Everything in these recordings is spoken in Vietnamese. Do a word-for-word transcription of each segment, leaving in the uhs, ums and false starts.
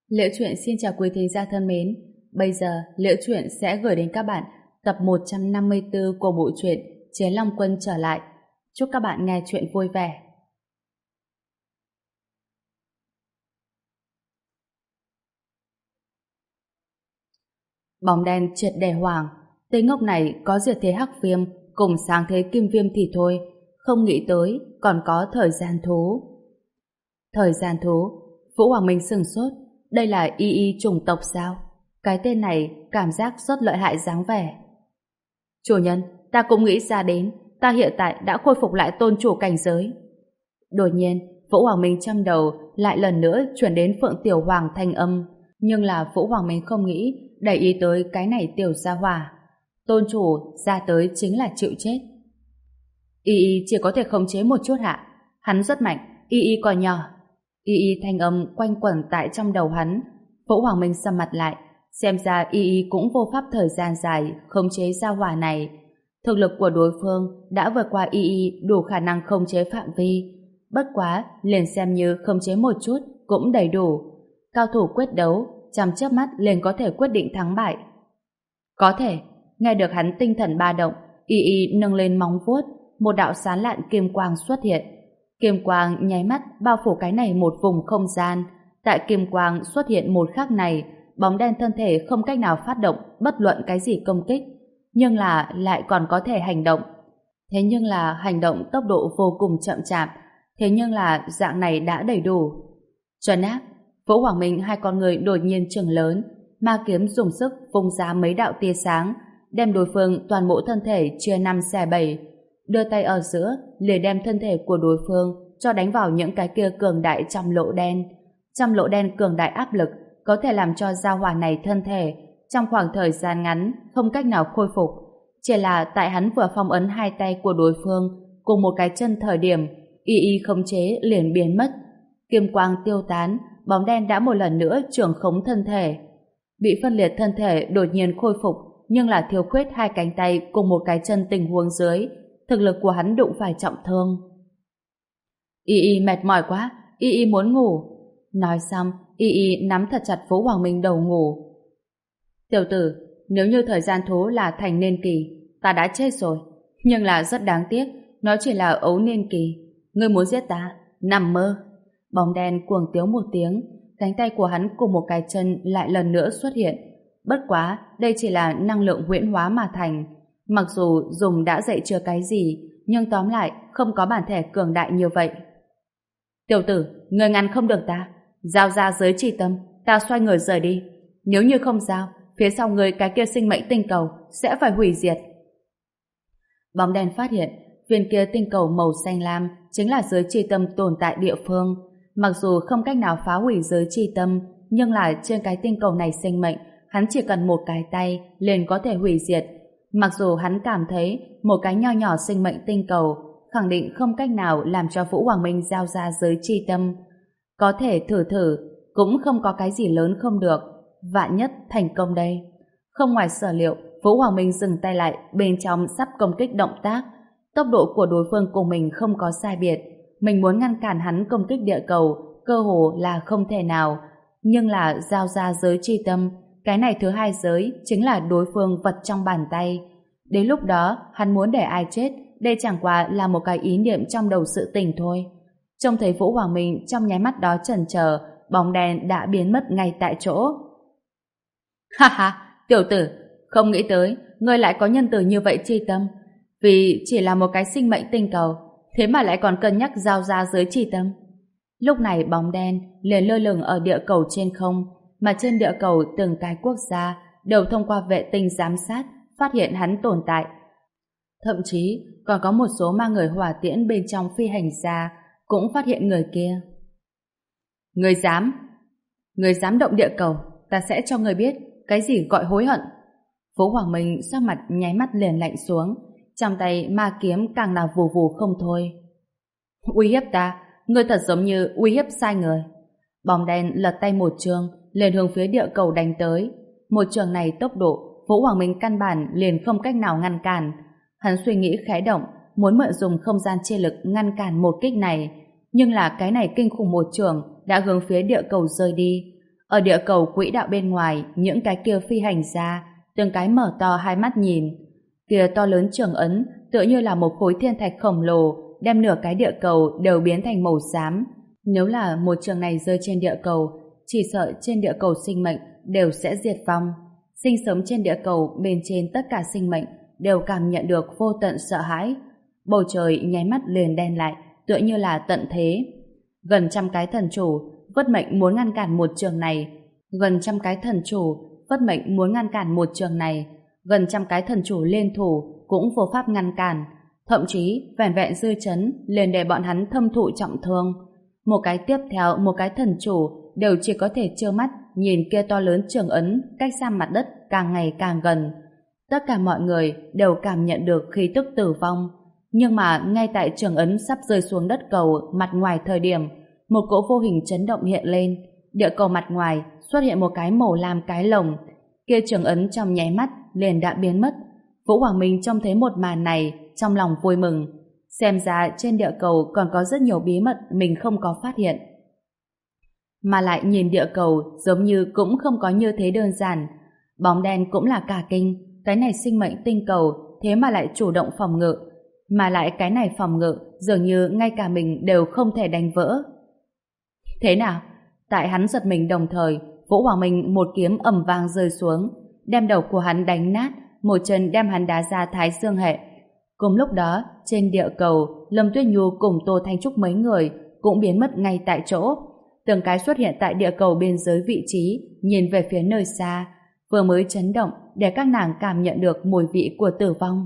Liễu Chuyện xin chào quý thính giả thân mến. Bây giờ, Liễu Chuyện sẽ gửi đến các bạn tập một trăm năm mươi tư của bộ truyện Chiến Long Quân trở lại. Chúc các bạn nghe chuyện vui vẻ. Bóng đen triệt để hoảng. Tên ngốc này có diệt thế hắc viêm cùng sáng thế kim viêm thì thôi, không nghĩ tới còn có thời gian thú. Thời gian thú? Vũ Hoàng Minh sừng sốt. Đây là y y chủng tộc sao? Cái tên này cảm giác rất lợi hại dáng vẻ. Chủ nhân, ta cũng nghĩ ra đến, ta hiện tại đã khôi phục lại tôn chủ cảnh giới. Đột nhiên, Vũ Hoàng Minh trong đầu lại lần nữa chuyển đến Phượng Tiểu Hoàng thanh âm, nhưng là Vũ Hoàng Minh không nghĩ để ý tới cái này tiểu gia hỏa. Tôn chủ ra tới chính là chịu chết. Y y chỉ có thể khống chế một chút hạ. Hắn rất mạnh, y y còn nhỏ. Y y thanh âm quanh quẩn tại trong đầu hắn. Vũ Hoàng Minh sầm mặt lại, xem ra y y cũng vô pháp thời gian dài khống chế gia hỏa này. Thực lực của đối phương đã vượt qua y y đủ khả năng khống chế phạm vi. Bất quá, liền xem như khống chế một chút cũng đầy đủ. Cao thủ quyết đấu, trong chớp mắt liền có thể quyết định thắng bại. Có thể, nghe được hắn tinh thần ba động, y y nâng lên móng vuốt, một đạo sáng lạn kim quang xuất hiện. Kim quang nháy mắt bao phủ cái này một vùng không gian. Tại kim quang xuất hiện một khắc này, bóng đen thân thể không cách nào phát động bất luận cái gì công kích, nhưng là lại còn có thể hành động. Thế nhưng là hành động tốc độ vô cùng chậm chạp, thế nhưng là dạng này đã đầy đủ. Trấn áp, Vũ Hoàng Minh hai con người đột nhiên trừng lớn, ma kiếm dùng sức vung ra mấy đạo tia sáng, đem đối phương toàn bộ thân thể chia năm xẻ bảy, đưa tay ở giữa liền đem thân thể của đối phương cho đánh vào những cái kia cường đại trong lỗ đen. Trong lỗ đen cường đại áp lực có thể làm cho gia hỏa này thân thể trong khoảng thời gian ngắn không cách nào khôi phục. Chỉ là tại hắn vừa phong ấn hai tay của đối phương cùng một cái chân thời điểm, y y khống chế liền biến mất. Kim quang tiêu tán, bóng đen đã một lần nữa trưởng khống thân thể. Bị phân liệt thân thể đột nhiên khôi phục, nhưng là thiếu khuyết hai cánh tay cùng một cái chân tình huống dưới, thực lực của hắn đụng phải trọng thương. Y y mệt mỏi quá, y y muốn ngủ. Nói xong, y y nắm thật chặt Vũ Hoàng Minh đầu ngủ. Tiểu tử, nếu như thời gian thú là thành niên kỳ, ta đã chết rồi. Nhưng là rất đáng tiếc, nó chỉ là ấu niên kỳ. Ngươi muốn giết ta? Nằm mơ. Bóng đen cuồng tiếu một tiếng, cánh tay của hắn cùng một cái chân lại lần nữa xuất hiện. Bất quá, đây chỉ là năng lượng huyễn hóa mà thành. Mặc dù dùng đã dạy chưa cái gì, nhưng tóm lại không có bản thể cường đại như vậy. Tiểu tử, ngươi ngăn không được ta. Giao ra giới chi tâm, ta xoay người rời đi. Nếu như không giao, phía sau người cái kia sinh mệnh tinh cầu sẽ phải hủy diệt. Bóng đen phát hiện, viên kia tinh cầu màu xanh lam chính là giới chi tâm tồn tại địa phương. Mặc dù không cách nào phá hủy giới chi tâm, nhưng là trên cái tinh cầu này sinh mệnh, hắn chỉ cần một cái tay liền có thể hủy diệt. Mặc dù hắn cảm thấy một cái nho nhỏ sinh mệnh tinh cầu khẳng định không cách nào làm cho Vũ Hoàng Minh giao ra giới chi tâm. Có thể thử thử, cũng không có cái gì lớn không được. Vạn nhất thành công đây. Không ngoài sở liệu, Vũ Hoàng Minh dừng tay lại, bên trong sắp công kích động tác. Tốc độ của đối phương cùng mình không có sai biệt. Mình muốn ngăn cản hắn công kích địa cầu, cơ hồ là không thể nào. Nhưng là giao ra giới chi tâm, cái này thứ hai giới chính là đối phương vật trong bàn tay. Đến lúc đó, hắn muốn để ai chết, đây chẳng qua là một cái ý niệm trong đầu sự tình thôi. Trông thấy Vũ Hoàng Minh trong nháy mắt đó chần chờ, bóng đen đã biến mất ngay tại chỗ. Ha ha, tiểu tử, không nghĩ tới, ngươi lại có nhân từ như vậy chi tâm. Vì chỉ là một cái sinh mệnh tinh cầu, thế mà lại còn cân nhắc giao ra giới chi tâm. Lúc này bóng đen liền lơ lửng ở địa cầu trên không, mà trên địa cầu từng cái quốc gia đều thông qua vệ tinh giám sát phát hiện hắn tồn tại. Thậm chí còn có một số ma người hỏa tiễn bên trong phi hành gia cũng phát hiện người kia. Người dám Người dám động địa cầu, ta sẽ cho người biết cái gì gọi hối hận. Vũ Hoàng Minh sắc mặt nháy mắt liền lạnh xuống, trong tay ma kiếm càng là vù vù không thôi. Uy hiếp ta, ngươi thật giống như uy hiếp sai người. Bóng đen lật tay một trường liền hướng phía địa cầu đánh tới. Một trường này tốc độ Vũ Hoàng Minh căn bản liền không cách nào ngăn cản. Hắn suy nghĩ khẽ động, muốn mượn dùng không gian chi lực ngăn cản một kích này, nhưng là cái này kinh khủng một trường đã hướng phía địa cầu rơi đi. Ở địa cầu quỹ đạo bên ngoài, những cái kia phi hành gia, từng cái mở to hai mắt nhìn. Kia to lớn trường ấn, tựa như là một khối thiên thạch khổng lồ, đem nửa cái địa cầu đều biến thành màu xám. Nếu là một trường này rơi trên địa cầu, chỉ sợ trên địa cầu sinh mệnh đều sẽ diệt vong. Sinh sống trên địa cầu, bên trên tất cả sinh mệnh đều cảm nhận được vô tận sợ hãi. Bầu trời nháy mắt liền đen lại, tựa như là tận thế. Gần trăm cái thần chủ vất mệnh muốn ngăn cản một trường này. Gần trăm cái thần chủ vất mệnh muốn ngăn cản một trường này. Gần trăm cái thần chủ liên thủ cũng vô pháp ngăn cản. Thậm chí vẻn vẹn dư chấn liền để bọn hắn thâm thụ trọng thương. Một cái tiếp theo một cái thần chủ đều chỉ có thể trơ mắt nhìn kia to lớn trường ấn cách xa mặt đất càng ngày càng gần. Tất cả mọi người đều cảm nhận được khí tức tử vong. Nhưng mà ngay tại trường ấn sắp rơi xuống đất cầu mặt ngoài thời điểm, một cỗ vô hình chấn động hiện lên. Địa cầu mặt ngoài xuất hiện một cái màu lam cái lồng. Kia trường ấn trong nháy mắt liền đã biến mất. Vũ Hoàng Minh trông thấy một màn này, trong lòng vui mừng. Xem ra trên địa cầu còn có rất nhiều bí mật mình không có phát hiện. Mà lại nhìn địa cầu giống như cũng không có như thế đơn giản. Bóng đen cũng là cả kinh. Cái này sinh mệnh tinh cầu thế mà lại chủ động phòng ngự. Mà lại cái này phòng ngự dường như ngay cả mình đều không thể đánh vỡ. Thế nào? Tại hắn giật mình đồng thời, Vũ Hoàng Minh một kiếm ầm vang rơi xuống, đem đầu của hắn đánh nát, một chân đem hắn đá ra Thái Dương hệ. Cùng lúc đó, trên địa cầu, Lâm Tuyết Nhu cùng Tô Thanh Trúc mấy người cũng biến mất ngay tại chỗ. Từng cái xuất hiện tại địa cầu biên giới vị trí, nhìn về phía nơi xa, vừa mới chấn động để các nàng cảm nhận được mùi vị của tử vong.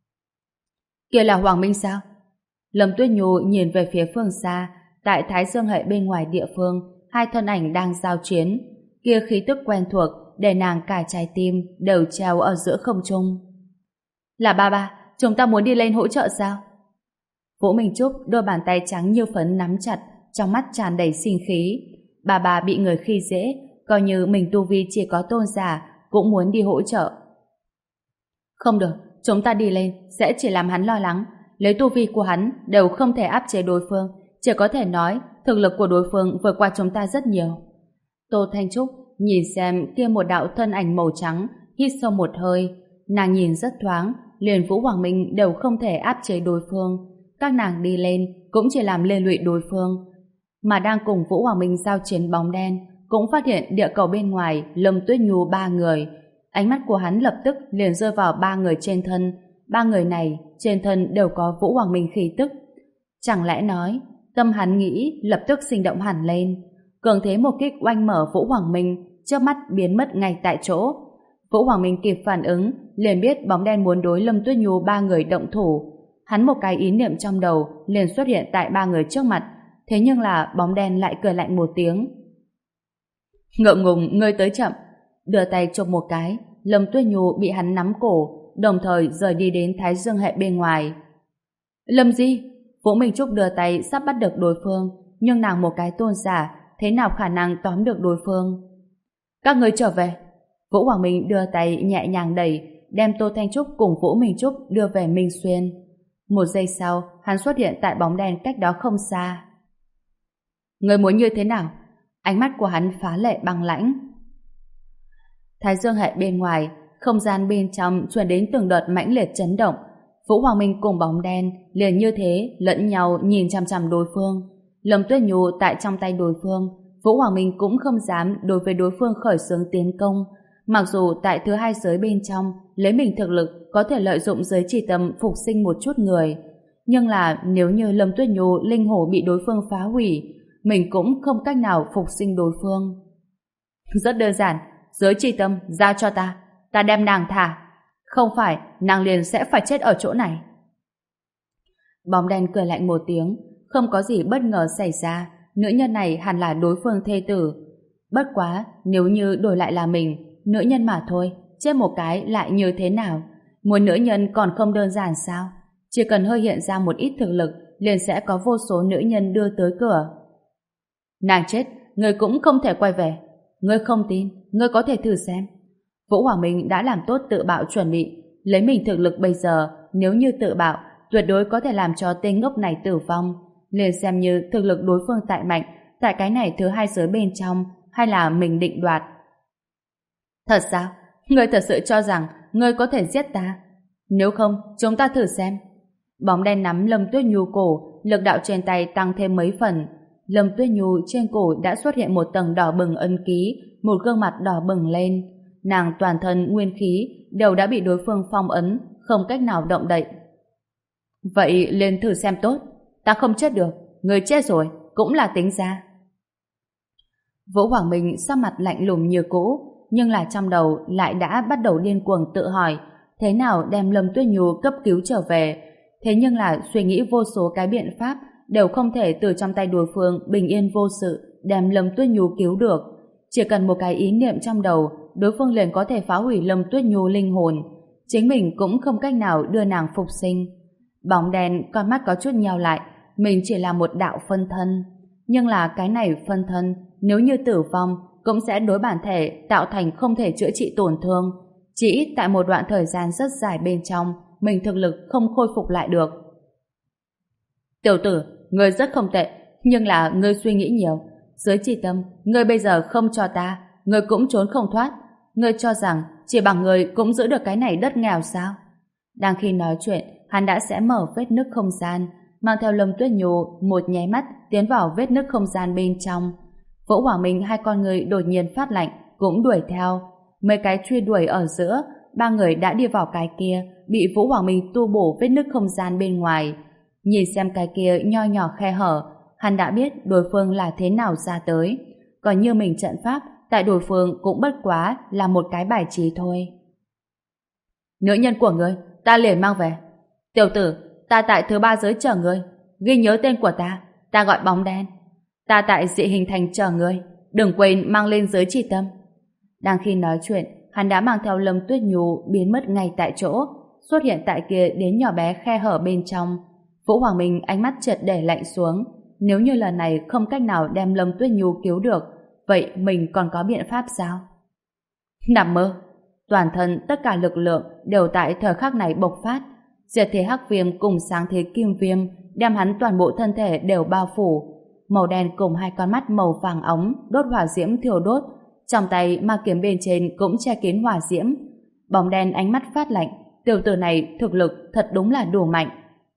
Kia là Hoàng Minh sao? Lâm Tuyết Nhu nhìn về phía phương xa, tại Thái Dương hệ bên ngoài địa phương, hai thân ảnh đang giao chiến. Kia khí tức quen thuộc để nàng cả trái tim đều treo ở giữa không trung. Là ba ba, chúng ta muốn đi lên hỗ trợ sao? Vũ Minh Trúc đôi bàn tay trắng như phấn nắm chặt, trong mắt tràn đầy sinh khí. Bà bà bị người khi dễ, coi như mình tu vi chỉ có tôn giả, cũng muốn đi hỗ trợ. Không được, chúng ta đi lên sẽ chỉ làm hắn lo lắng. Lấy tu vi của hắn đều không thể áp chế đối phương, chỉ có thể nói thực lực của đối phương vượt qua chúng ta rất nhiều. Tô Thanh Trúc nhìn xem kia một đạo thân ảnh màu trắng, hít sâu một hơi. Nàng nhìn rất thoáng, liền Vũ Hoàng Minh đều không thể áp chế đối phương. Các nàng đi lên cũng chỉ làm liên lụy đối phương. Mà đang cùng Vũ Hoàng Minh giao chiến bóng đen, cũng phát hiện địa cầu bên ngoài Lâm Tuyết Nhu ba người. Ánh mắt của hắn lập tức liền rơi vào ba người trên thân. Ba người này trên thân đều có Vũ Hoàng Minh khí tức. Chẳng lẽ nói, tâm hắn nghĩ lập tức sinh động hẳn lên. Cường thế một kích oanh mở Vũ Hoàng Minh, chớp mắt biến mất ngay tại chỗ. Vũ Hoàng Minh kịp phản ứng, liền biết bóng đen muốn đối Lâm Tuyết Nhu ba người động thủ. Hắn một cái ý niệm trong đầu liền xuất hiện tại ba người trước mặt. Thế nhưng là bóng đen lại cười lạnh một tiếng. Ngượng ngùng, ngươi tới chậm. Đưa tay chụp một cái, Lâm Tuyết Nhu bị hắn nắm cổ, đồng thời rời đi đến Thái Dương hệ bên ngoài. Lâm Di, Vũ Minh Trúc đưa tay sắp bắt được đối phương, nhưng nàng một cái tôn giả, thế nào khả năng tóm được đối phương? Các ngươi trở về. Vũ Hoàng Minh đưa tay nhẹ nhàng đẩy, đem Tô Thanh Trúc cùng Vũ Minh Trúc đưa về Minh Xuyên. Một giây sau, hắn xuất hiện tại bóng đen cách đó không xa. Ngươi muốn như thế nào? Ánh mắt của hắn phá lệ băng lãnh. Thái Dương hệ bên ngoài, không gian bên trong truyền đến từng đợt mãnh liệt chấn động. Vũ Hoàng Minh cùng bóng đen liền như thế lẫn nhau nhìn chằm chằm đối phương. Lâm Tuyết Nhu tại trong tay đối phương, Vũ Hoàng Minh cũng không dám đối với đối phương khởi xướng tiến công. Mặc dù tại thứ hai giới bên trong lấy mình thực lực có thể lợi dụng giới chỉ tâm phục sinh một chút người, nhưng là nếu như Lâm Tuyết Nhu linh hồn bị đối phương phá hủy, mình cũng không cách nào phục sinh đối phương. Rất đơn giản, giới chi tâm giao cho ta, ta đem nàng thả, không phải nàng liền sẽ phải chết ở chỗ này. Bóng đen cười lạnh một tiếng, không có gì bất ngờ xảy ra, nữ nhân này hẳn là đối phương thê tử. Bất quá, nếu như đổi lại là mình, nữ nhân mà thôi, chết một cái lại như thế nào? Muốn nữ nhân còn không đơn giản sao? Chỉ cần hơi hiện ra một ít thực lực, liền sẽ có vô số nữ nhân đưa tới cửa. Nàng chết, ngươi cũng không thể quay về. Ngươi không tin, ngươi có thể thử xem. Vũ Hoàng Minh đã làm tốt tự bạo chuẩn bị. Lấy mình thực lực bây giờ, nếu như tự bạo, tuyệt đối có thể làm cho tên ngốc này tử vong. Liền xem như thực lực đối phương tại mạnh, tại cái này thứ hai giới bên trong, hay là mình định đoạt? Thật sao? Ngươi thật sự cho rằng ngươi có thể giết ta? Nếu không, chúng ta thử xem. Bóng đen nắm Lâm Tuyết Nhu cổ, lực đạo trên tay tăng thêm mấy phần. Lâm Tuyết Nhu trên cổ đã xuất hiện một tầng đỏ bừng ân ký, một gương mặt đỏ bừng lên. Nàng toàn thân nguyên khí, đầu đã bị đối phương phong ấn, không cách nào động đậy. Vậy lên thử xem tốt. Ta không chết được, người chết rồi, cũng là tính ra. Vũ Hoàng Minh sắc mặt lạnh lùng như cũ, nhưng là trong đầu lại đã bắt đầu điên cuồng tự hỏi thế nào đem Lâm Tuyết Nhu cấp cứu trở về. Thế nhưng là suy nghĩ vô số cái biện pháp đều không thể từ trong tay đối phương bình yên vô sự đem Lâm Tuyết Nhu cứu được. Chỉ cần một cái ý niệm trong đầu, đối phương liền có thể phá hủy Lâm Tuyết Nhu linh hồn. Chính mình cũng không cách nào đưa nàng phục sinh. Bóng đen con mắt có chút nheo lại, mình chỉ là một đạo phân thân. Nhưng là cái này phân thân, nếu như tử vong, cũng sẽ đối bản thể tạo thành không thể chữa trị tổn thương. Chỉ ít tại một đoạn thời gian rất dài bên trong, mình thực lực không khôi phục lại được. Tiểu tử, ngươi rất không tệ, nhưng là ngươi suy nghĩ nhiều. Dưới chi tâm, ngươi bây giờ không cho ta, ngươi cũng trốn không thoát. Ngươi cho rằng chỉ bằng ngươi cũng giữ được cái này đất nghèo sao? Đang khi nói chuyện, hắn đã sẽ mở vết nứt không gian, mang theo Lâm Tuyết Nhu một nháy mắt tiến vào vết nứt không gian bên trong. Vũ Hoàng Minh hai con người đột nhiên phát lạnh, cũng đuổi theo. Mấy cái truy đuổi ở giữa, ba người đã đi vào cái kia, bị Vũ Hoàng Minh tu bổ vết nứt không gian bên ngoài. Nhìn xem cái kia nho nhỏ khe hở, hắn đã biết đối phương là thế nào ra tới. Còn như mình trận pháp, tại đối phương cũng bất quá là một cái bài trí thôi. Nữ nhân của ngươi, ta liền mang về. Tiểu tử, ta tại thứ ba giới chờ ngươi, ghi nhớ tên của ta, ta gọi Bóng Đen. Ta tại dị hình thành chờ ngươi, đừng quên mang lên giới chi tâm. Đang khi nói chuyện, hắn đã mang theo Lâm Tuyết Nhu biến mất ngay tại chỗ, xuất hiện tại kia đến nhỏ bé khe hở bên trong. Vũ Hoàng Minh ánh mắt chợt để lạnh xuống. Nếu như lần này không cách nào đem Lâm Tuyết Nhu cứu được, vậy mình còn có biện pháp sao? Nằm mơ. Toàn thân tất cả lực lượng đều tại thời khắc này bộc phát. Diệt thế hắc viêm cùng sáng thế kim viêm đem hắn toàn bộ thân thể đều bao phủ. Màu đen cùng hai con mắt màu vàng óng đốt hỏa diễm thiêu đốt. Trong tay ma kiếm bên trên cũng che kín hỏa diễm. Bóng đen ánh mắt phát lạnh. Tiểu tử này thực lực thật đúng là đủ mạnh.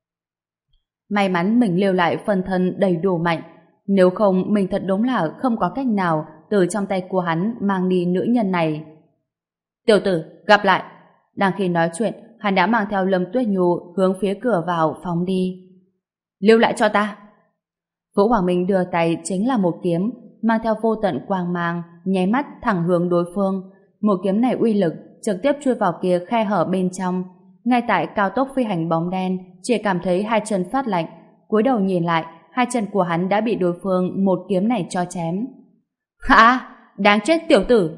May mắn mình lưu lại phân thân đầy đủ mạnh. Nếu không mình thật đúng là không có cách nào từ trong tay của hắn mang đi nữ nhân này. Tiểu tử, gặp lại. Đang khi nói chuyện, hắn đã mang theo Lâm Tuyết Nhu hướng phía cửa vào phóng đi. Lưu lại cho ta. Vũ Hoàng Minh đưa tay chính là một kiếm, mang theo vô tận quang mang, nháy mắt thẳng hướng đối phương. Một kiếm này uy lực trực tiếp chui vào kia khe hở bên trong. Ngay tại cao tốc phi hành bóng đen, chỉ cảm thấy hai chân phát lạnh, cúi đầu nhìn lại, hai chân của hắn đã bị đối phương một kiếm này cho chém. Hả? Đáng chết tiểu tử!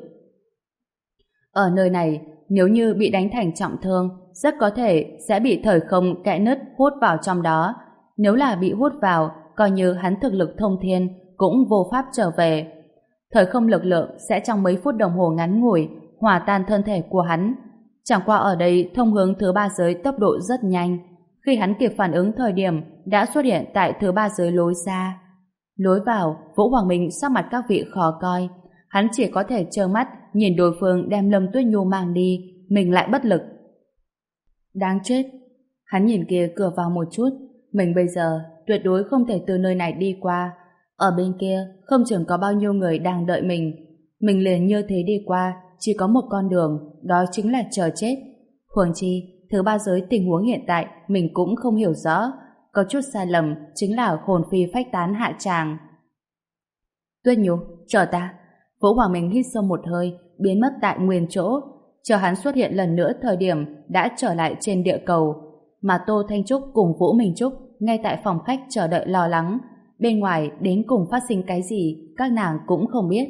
Ở nơi này, nếu như bị đánh thành trọng thương, rất có thể sẽ bị thời không kẽ nứt hút vào trong đó. Nếu là bị hút vào, coi như hắn thực lực thông thiên, cũng vô pháp trở về. Thời không lực lượng sẽ trong mấy phút đồng hồ ngắn ngủi hòa tan thân thể của hắn. Chẳng qua ở đây thông hướng thứ ba giới tốc độ rất nhanh. Khi hắn kịp phản ứng thời điểm đã xuất hiện tại thứ ba giới lối ra. Lối vào, Vũ Hoàng Minh sắc mặt các vị khó coi. Hắn chỉ có thể trơ mắt nhìn đối phương đem Lâm Tuyết Nhu mang đi, mình lại bất lực. Đáng chết! Hắn nhìn kia cửa vào một chút, mình bây giờ tuyệt đối không thể từ nơi này đi qua. Ở bên kia không chừng có bao nhiêu người đang đợi mình. Mình liền như thế đi qua, chỉ có một con đường, đó chính là chờ chết. Huống chi, thứ ba giới tình huống hiện tại mình cũng không hiểu rõ. Có chút sai lầm chính là hồn phi phách tán hạ tràng. Tuyết Nhu, chờ ta. Vũ Hoàng Minh hít sâu một hơi, biến mất tại nguyên chỗ. Chờ hắn xuất hiện lần nữa thời điểm đã trở lại trên địa cầu. Mà Tô Thanh Trúc cùng Vũ Minh Trúc ngay tại phòng khách chờ đợi lo lắng. Bên ngoài đến cùng phát sinh cái gì các nàng cũng không biết.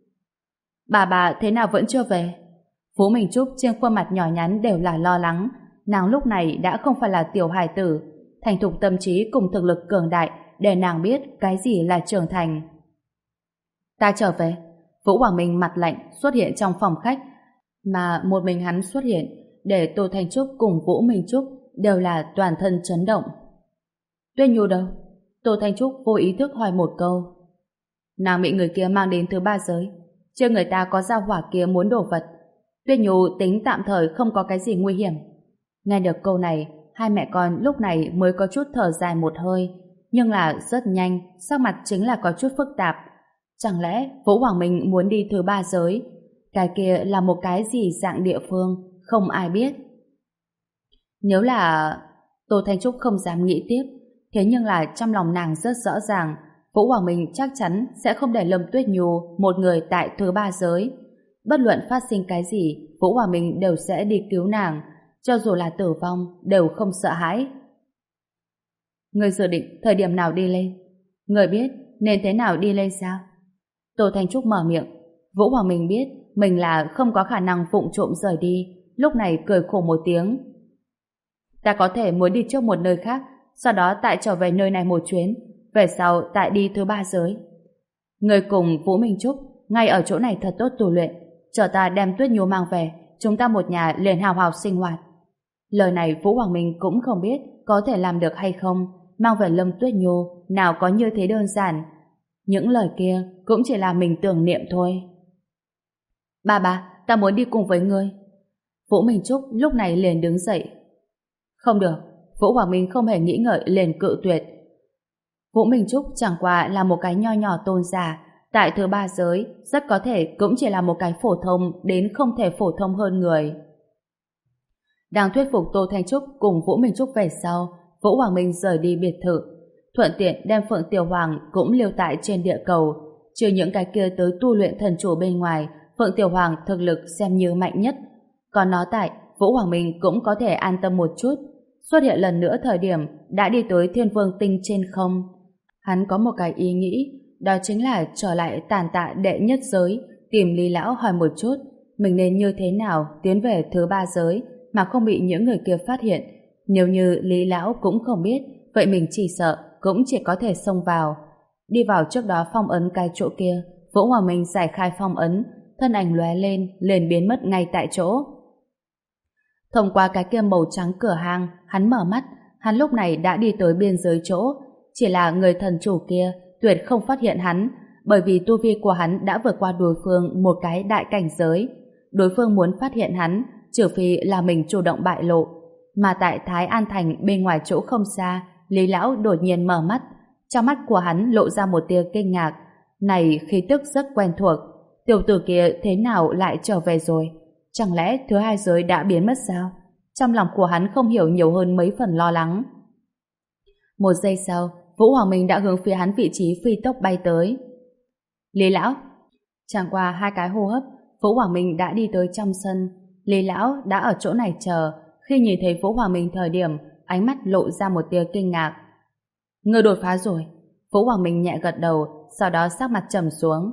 Bà bà thế nào vẫn chưa về? Vũ Minh Trúc trên khuôn mặt nhỏ nhắn đều là lo lắng. Nàng lúc này đã không phải là tiểu hài tử, thành thục tâm trí cùng thực lực cường đại để nàng biết cái gì là trưởng thành. Ta trở về. Vũ Hoàng Minh mặt lạnh xuất hiện trong phòng khách, mà một mình hắn xuất hiện để Tô Thanh Trúc cùng Vũ Minh Trúc đều là toàn thân chấn động. Tuyết Nhu đâu? Tô Thanh Trúc vô ý thức hỏi một câu. Nàng bị người kia mang đến thứ ba giới, chưa người ta có giao hỏa kia muốn đổ vật. Tuyết Nhu tính tạm thời không có cái gì nguy hiểm. Nghe được câu này, hai mẹ con lúc này mới có chút thở dài một hơi, nhưng là rất nhanh, sắc mặt chính là có chút phức tạp. Chẳng lẽ Vũ Hoàng Minh muốn đi thứ ba giới? Cái kia là một cái gì dạng địa phương, không ai biết. Nếu là... Tô Thanh Trúc không dám nghĩ tiếp, thế nhưng là trong lòng nàng rất rõ ràng, Vũ Hoàng Minh chắc chắn sẽ không để Lâm Tuyết Nhu một người tại thứ ba giới. Bất luận phát sinh cái gì, Vũ Hoàng Minh đều sẽ đi cứu nàng, cho dù là tử vong đều không sợ hãi. Người dự định thời điểm nào đi lên? Người biết nên thế nào đi lên sao? Tô Thanh Trúc mở miệng. Vũ Hoàng Minh biết mình là không có khả năng vụng trộm rời đi, lúc này cười khổ một tiếng. Ta có thể muốn đi trước một nơi khác, sau đó tại trở về nơi này một chuyến, về sau tại đi thứ ba giới. Người cùng Vũ Minh Trúc ngay ở chỗ này thật tốt tu luyện, chờ ta đem Tuyết Nhu mang về, chúng ta một nhà liền hào hào sinh hoạt. Lời này Vũ Hoàng Minh cũng không biết có thể làm được hay không, mang về Lâm Tuyết Nhu nào có như thế đơn giản. Những lời kia cũng chỉ là mình tưởng niệm thôi. Ba ba, ta muốn đi cùng với ngươi. Vũ Minh Trúc lúc này liền đứng dậy. Không được, Vũ Hoàng Minh không hề nghĩ ngợi liền cự tuyệt. Vũ Minh Trúc chẳng qua là một cái nho nhỏ tôn giả, tại thứ ba giới rất có thể cũng chỉ là một cái phổ thông đến không thể phổ thông hơn người. Đang thuyết phục Tô Thanh Trúc cùng Vũ Minh Trúc về sau, Vũ Hoàng Minh rời đi biệt thự, thuận tiện đem Phượng Tiểu Hoàng cũng lưu tại trên địa cầu. Trừ những cái kia tới tu luyện thần chủ bên ngoài, Phượng Tiểu Hoàng thực lực xem như mạnh nhất. Còn nó tại, Vũ Hoàng Minh cũng có thể an tâm một chút. Xuất hiện lần nữa thời điểm đã đi tới Thiên Vương Tinh trên không. Hắn có một cái ý nghĩ, đó chính là trở lại Tàn Tạ đệ nhất giới, tìm Lý Lão hỏi một chút mình nên như thế nào tiến về thứ ba giới mà không bị những người kia phát hiện. Nếu như Lý Lão cũng không biết, vậy mình chỉ sợ cũng chỉ có thể xông vào. Đi vào trước đó phong ấn cái chỗ kia, Vũ Hoàng Minh giải khai phong ấn, thân ảnh lóe lên, liền biến mất ngay tại chỗ. Thông qua cái kia màu trắng cửa hàng, hắn mở mắt, hắn lúc này đã đi tới biên giới chỗ, chỉ là người thần chủ kia tuyệt không phát hiện hắn, bởi vì tu vi của hắn đã vượt qua đối phương một cái đại cảnh giới. Đối phương muốn phát hiện hắn, trừ phi là mình chủ động bại lộ. Mà tại Thái An Thành bên ngoài chỗ không xa, Lý Lão đột nhiên mở mắt, trong mắt của hắn lộ ra một tia kinh ngạc. Này khí tức rất quen thuộc, tiểu tử kia thế nào lại trở về rồi? Chẳng lẽ thứ hai giới đã biến mất sao? Trong lòng của hắn không hiểu nhiều hơn mấy phần lo lắng. Một giây sau, Vũ Hoàng Minh đã hướng phía hắn vị trí phi tốc bay tới. Lý Lão! Chẳng qua hai cái hô hấp, Vũ Hoàng Minh đã đi tới trong sân. Lý Lão đã ở chỗ này chờ. Khi nhìn thấy Vũ Hoàng Minh thời điểm, ánh mắt lộ ra một tia kinh ngạc. Ngươi đột phá rồi. Vũ Hoàng Minh nhẹ gật đầu, sau đó sắc mặt trầm xuống.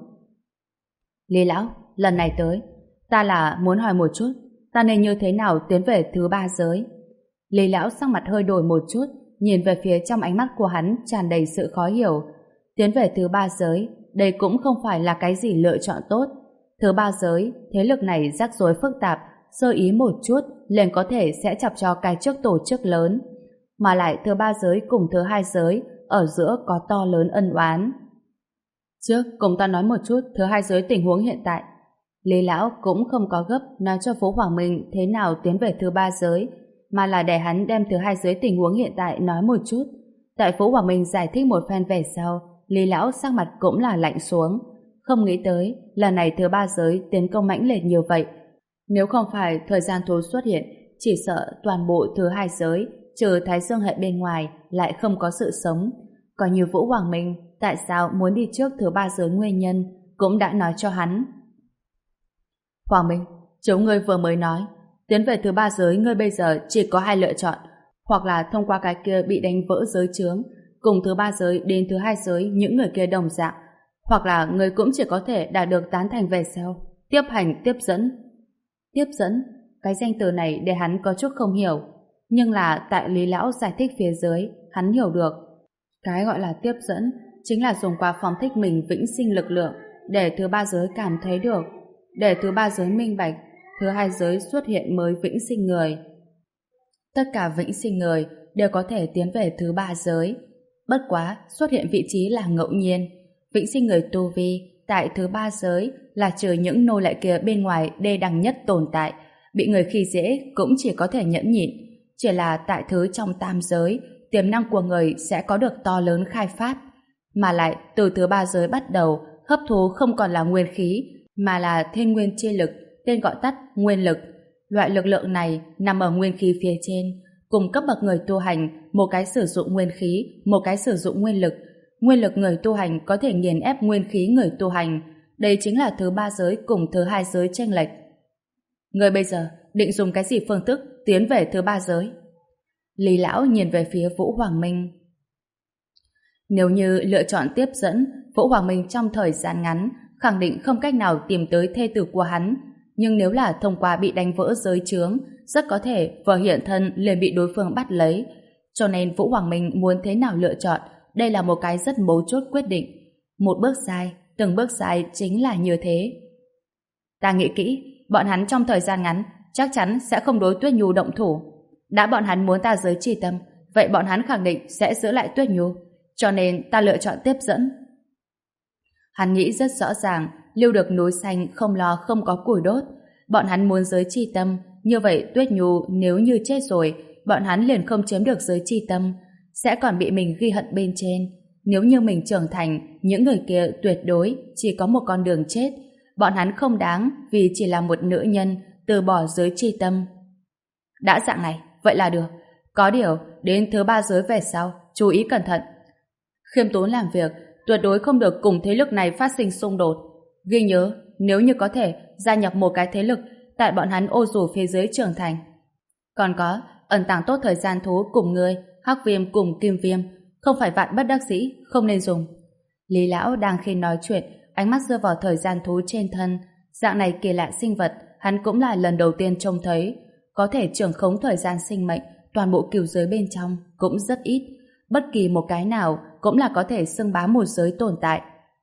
Lý Lão, lần này tới, ta là muốn hỏi một chút, ta nên như thế nào tiến về thứ ba giới? Lý Lão sắc mặt hơi đổi một chút, nhìn về phía trong ánh mắt của hắn tràn đầy sự khó hiểu. Tiến về thứ ba giới, đây cũng không phải là cái gì lựa chọn tốt. Thứ ba giới, thế lực này rắc rối phức tạp, sơ ý một chút liền có thể sẽ chọc cho cái trước tổ chức lớn. Mà lại thứ ba giới cùng thứ hai giới ở giữa có to lớn ân oán. Trước cùng ta nói một chút thứ hai giới tình huống hiện tại. Lý Lão cũng không có gấp nói cho Vũ Hoàng Minh thế nào tiến về thứ ba giới, mà là để hắn đem thứ hai giới tình huống hiện tại nói một chút. Tại Vũ Hoàng Minh giải thích một phen về sau, Lý Lão sắc mặt cũng là lạnh xuống. Không nghĩ tới lần này thứ ba giới tiến công mãnh liệt như vậy. Nếu không phải thời gian thú xuất hiện, chỉ sợ toàn bộ thứ hai giới trừ Thái Dương hệ bên ngoài lại không có sự sống. Còn như Vũ Hoàng Minh tại sao muốn đi trước thứ ba giới nguyên nhân cũng đã nói cho hắn. Hoàng Minh, chúng ngươi vừa mới nói tiến về thứ ba giới ngươi bây giờ chỉ có hai lựa chọn, hoặc là thông qua cái kia bị đánh vỡ giới chướng cùng thứ ba giới đến thứ hai giới những người kia đồng dạng, hoặc là ngươi cũng chỉ có thể đạt được tán thành về sau tiếp hành tiếp dẫn. Tiếp dẫn, cái danh từ này để hắn có chút không hiểu, nhưng là tại Lý Lão giải thích phía dưới hắn hiểu được. Cái gọi là tiếp dẫn chính là dùng qua phóng thích mình vĩnh sinh lực lượng để thứ ba giới cảm thấy được, để thứ ba giới minh bạch thứ hai giới xuất hiện mới vĩnh sinh người. Tất cả vĩnh sinh người đều có thể tiến về thứ ba giới, bất quá xuất hiện vị trí là ngẫu nhiên. Vĩnh sinh người tu vi tại thứ ba giới là trừ những nô lệ kia bên ngoài đê đẳng nhất tồn tại, bị người khi dễ cũng chỉ có thể nhẫn nhịn. Chỉ là tại thứ trong tam giới, tiềm năng của người sẽ có được to lớn khai phát. Mà lại, từ thứ ba giới bắt đầu, hấp thu không còn là nguyên khí, mà là thiên nguyên chi lực, tên gọi tắt nguyên lực. Loại lực lượng này nằm ở nguyên khí phía trên, cùng cấp bậc người tu hành, một cái sử dụng nguyên khí, một cái sử dụng nguyên lực. Nguyên lực người tu hành có thể nghiền ép nguyên khí người tu hành. Đây chính là thứ ba giới cùng thứ hai giới chênh lệch. Người bây giờ định dùng cái gì phương thức tiến về thứ ba giới? Lý Lão nhìn về phía Vũ Hoàng Minh. Nếu như lựa chọn tiếp dẫn, Vũ Hoàng Minh trong thời gian ngắn khẳng định không cách nào tìm tới thê tử của hắn. Nhưng nếu là thông qua bị đánh vỡ giới chướng, rất có thể vừa hiện thân liền bị đối phương bắt lấy. Cho nên Vũ Hoàng Minh muốn thế nào lựa chọn, đây là một cái rất mấu chốt quyết định. Một bước sai, từng bước sai chính là như thế. Ta nghĩ kỹ, bọn hắn trong thời gian ngắn chắc chắn sẽ không đối Tuyết Nhu động thủ. Đã bọn hắn muốn ta giới chi tâm, vậy bọn hắn khẳng định sẽ giữ lại Tuyết Nhu. Cho nên ta lựa chọn tiếp dẫn. Hắn nghĩ rất rõ ràng, lưu được núi xanh không lo không có củi đốt. Bọn hắn muốn giới chi tâm, như vậy Tuyết Nhu nếu như chết rồi, bọn hắn liền không chiếm được giới chi tâm, sẽ còn bị mình ghi hận bên trên. Nếu như mình trưởng thành, những người kia tuyệt đối chỉ có một con đường chết. Bọn hắn không đáng vì chỉ là một nữ nhân từ bỏ giới chi tâm. Đã dạng này, vậy là được. Có điều, đến thứ ba giới về sau, chú ý cẩn thận. Khiêm tốn làm việc, tuyệt đối không được cùng thế lực này phát sinh xung đột. Ghi nhớ, nếu như có thể, gia nhập một cái thế lực, tại bọn hắn ô dù phía dưới trưởng thành. Còn có, ẩn tàng tốt thời gian thú cùng ngươi, Hắc Viêm cùng Kim Viêm, không phải vạn bất đắc dĩ, không nên dùng. Lý Lão đang khi nói chuyện, ánh mắt rơi vào thời gian thú trên thân. Dạng này kỳ lạ sinh vật, hắn cũng là lần đầu tiên trông thấy. Có thể trưởng khống thời gian sinh mệnh, toàn bộ cửu giới bên trong cũng rất ít. Bất kỳ một cái nào cũng là có thể xưng bá một giới tồn tại.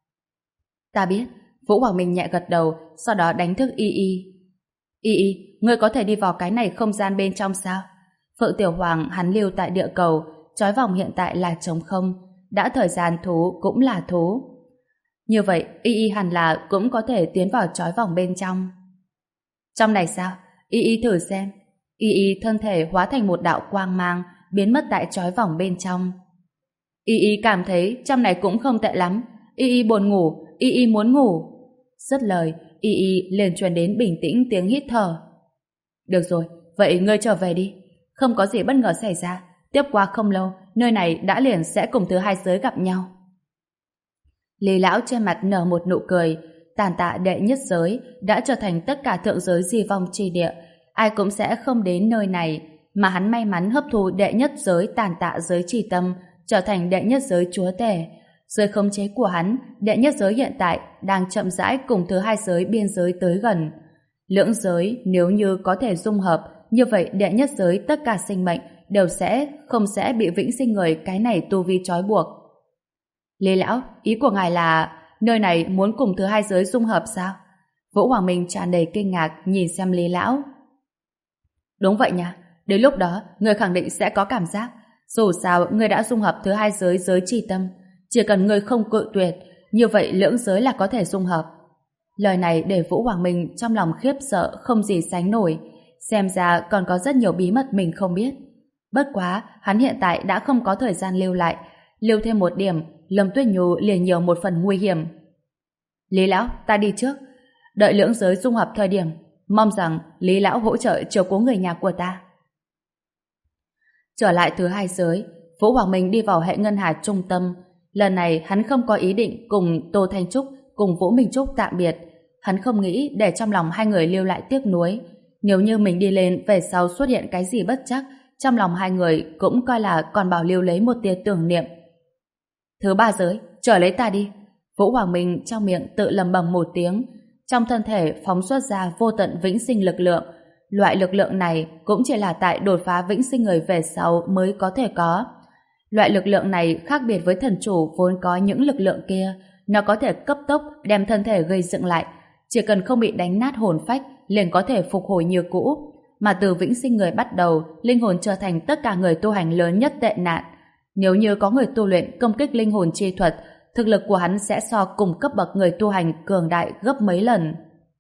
Ta biết. Vũ Hoàng Minh nhẹ gật đầu, sau đó đánh thức Y Y. Y Y, ngươi có thể đi vào cái này không gian bên trong sao? Phượng Tiểu Hoàng hắn lưu tại địa cầu, chói vòng hiện tại là trống không, đã thời gian thú cũng là thú. Như vậy, Y Y hẳn là cũng có thể tiến vào chói vòng bên trong. Trong này sao? Y Y thử xem. Y Y thân thể hóa thành một đạo quang mang, biến mất tại chói vòng bên trong. Y Y cảm thấy trong này cũng không tệ lắm. Y Y buồn ngủ, Y Y muốn ngủ. Dứt lời, Y Y liền truyền đến bình tĩnh tiếng hít thở. Được rồi, vậy ngươi trở về đi. Không có gì bất ngờ xảy ra, tiếp qua không lâu, nơi này đã liền sẽ cùng thứ hai giới gặp nhau. Lý Lão trên mặt nở một nụ cười. Tàn tạ đệ nhất giới đã trở thành tất cả thượng giới di vong chi địa. Ai cũng sẽ không đến nơi này, mà hắn may mắn hấp thu đệ nhất giới tàn tạ giới chi tâm, trở thành đệ nhất giới chúa tể. Dưới khống chế của hắn, đệ nhất giới hiện tại đang chậm rãi cùng thứ hai giới biên giới tới gần. Lưỡng giới nếu như có thể dung hợp, như vậy đệ nhất giới tất cả sinh mệnh đều sẽ không sẽ bị vĩnh sinh người cái này tu vi trói buộc. Lý Lão, ý của ngài là nơi này muốn cùng thứ hai giới dung hợp sao? Vũ Hoàng Minh tràn đầy kinh ngạc nhìn xem Lý Lão. Đúng vậy nha, đến lúc đó người khẳng định sẽ có cảm giác. Dù sao người đã dung hợp thứ hai giới giới chi tâm, chỉ cần người không cự tuyệt, như vậy lưỡng giới là có thể dung hợp. Lời này để Vũ Hoàng Minh trong lòng khiếp sợ không gì sánh nổi. Xem ra còn có rất nhiều bí mật mình không biết. Bất quá, hắn hiện tại đã không có thời gian lưu lại. Lưu thêm một điểm, Lâm Tuyết Nhu liền nhiều một phần nguy hiểm. Lý Lão, ta đi trước. Đợi lưỡng giới dung hợp thời điểm, mong rằng Lý Lão hỗ trợ chiếu cố người nhà của ta. Trở lại thứ hai giới, Vũ Hoàng Minh đi vào hệ ngân hà trung tâm. Lần này hắn không có ý định cùng Tô Thanh Trúc cùng Vũ Minh Trúc tạm biệt. Hắn không nghĩ để trong lòng hai người lưu lại tiếc nuối. Nếu như mình đi lên về sau xuất hiện cái gì bất chắc, trong lòng hai người cũng coi là còn bảo lưu lấy một tia tưởng niệm. Thứ ba giới, trở lấy ta đi. Vũ Hoàng Minh trong miệng tự lầm bầm một tiếng, trong thân thể phóng xuất ra vô tận vĩnh sinh lực lượng. Loại lực lượng này cũng chỉ là tại đột phá vĩnh sinh người về sau mới có thể có. Loại lực lượng này khác biệt với thần chủ vốn có những lực lượng kia, nó có thể cấp tốc đem thân thể gây dựng lại, chỉ cần không bị đánh nát hồn phách liền có thể phục hồi như cũ. Mà từ vĩnh sinh người bắt đầu, linh hồn trở thành tất cả người tu hành lớn nhất tệ nạn. Nếu như có người tu luyện công kích linh hồn chi thuật, thực lực của hắn sẽ so cùng cấp bậc người tu hành cường đại gấp mấy lần.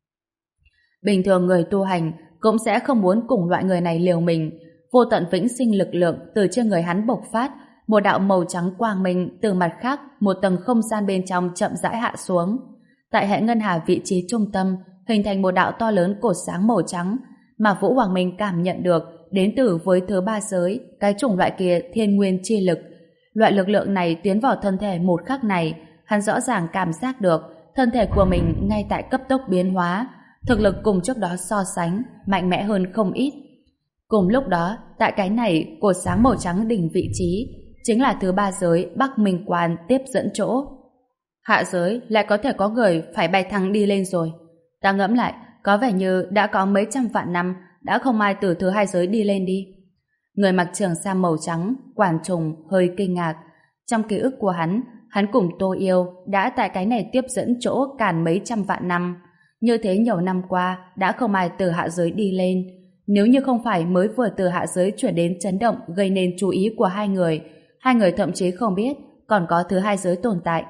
Bình thường người tu hành cũng sẽ không muốn cùng loại người này liều mình. Vô tận vĩnh sinh lực lượng từ trên người hắn bộc phát, một đạo màu trắng quang minh từ mặt khác một tầng không gian bên trong chậm rãi hạ xuống. Tại hệ ngân hà vị trí trung tâm hình thành một đạo to lớn cột sáng màu trắng mà Vũ Hoàng Minh cảm nhận được đến từ với thứ ba giới, cái chủng loại kia thiên nguyên chi lực. Loại lực lượng này tiến vào thân thể một khắc này, hắn rõ ràng cảm giác được thân thể của mình ngay tại cấp tốc biến hóa, thực lực cùng trước đó so sánh mạnh mẽ hơn không ít. Cùng lúc đó, tại cái này cột sáng màu trắng đỉnh vị trí chính là thứ ba giới Bắc Minh Quan tiếp dẫn chỗ. Hạ giới lại có thể có người phải bay thẳng đi lên rồi. Ta ngẫm lại, có vẻ như đã có mấy trăm vạn năm đã không ai từ thứ hai giới đi lên đi. Người mặc trường sam màu trắng, quản trùng, hơi kinh ngạc. Trong ký ức của hắn, hắn cùng Tô Yêu đã tại cái này tiếp dẫn chỗ càn mấy trăm vạn năm. Như thế nhiều năm qua đã không ai từ hạ giới đi lên. Nếu như không phải mới vừa từ hạ giới chuyển đến chấn động gây nên chú ý của hai người, hai người thậm chí không biết còn có thứ hai giới tồn tại.